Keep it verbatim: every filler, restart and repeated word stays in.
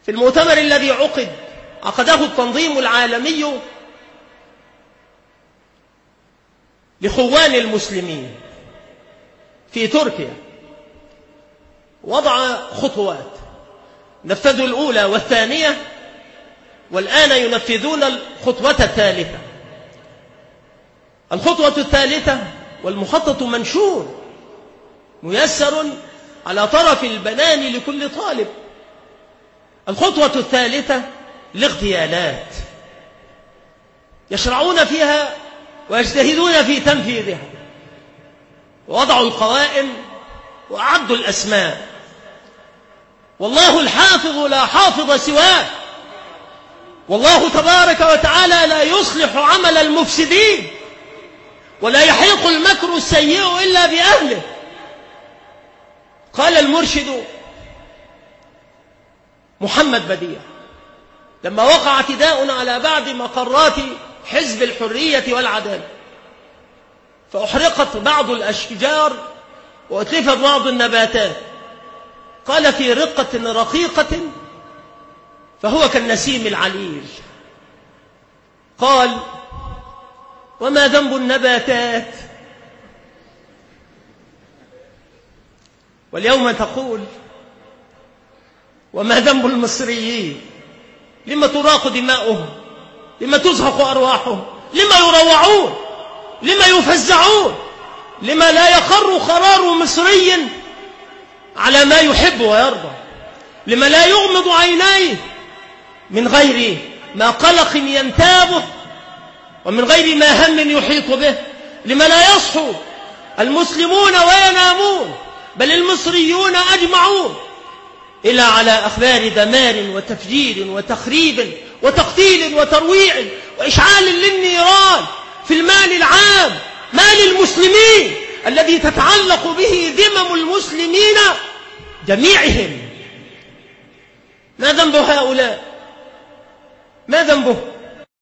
في المؤتمر الذي عقد عقده التنظيم العالمي لخوان المسلمين في تركيا، وضع خطوات نفذوا الأولى والثانية، والآن ينفذون الخطوة الثالثة. الخطوة الثالثة والمخطط منشور ميسر على طرف البنان لكل طالب. الخطوة الثالثة الاغتيالات، يشرعون فيها ويجتهدون في تنفيذها، ووضعوا القوائم وأعدوا الأسماء. والله الحافظ لا حافظ سواه، والله تبارك وتعالى لا يصلح عمل المفسدين، ولا يحيق المكر السيء إلا بأهله. قال المرشد محمد بديع لما وقع اعتداء على بعض مقرات حزب الحرية والعدالة، فأحرقت بعض الأشجار وأتلفت بعض النباتات، قال في رقة رقيقة فهو كالنسيم العليل، قال: وما ذنب النباتات؟ واليوم تقول: وما ذنب المصريين؟ لما تراق دماؤهم؟ لما تزهق أرواحهم؟ لما يروعون؟ لما يفزعون؟ لما لا يخر قرار مصري على ما يحب ويرضى؟ لما لا يغمض عينيه من غير ما قلق ينتابه ومن غير ما هم يحيط به؟ لما لا يصحو المسلمون وينامون، بل المصريون أجمعون إلى على أخبار دمار وتفجير وتخريب وتقتيل وترويع وإشعال للنيران في المال العام، مال المسلمين الذي تتعلق به ذمم المسلمين جميعهم؟ ما ذنب هؤلاء؟ ما ذنبه؟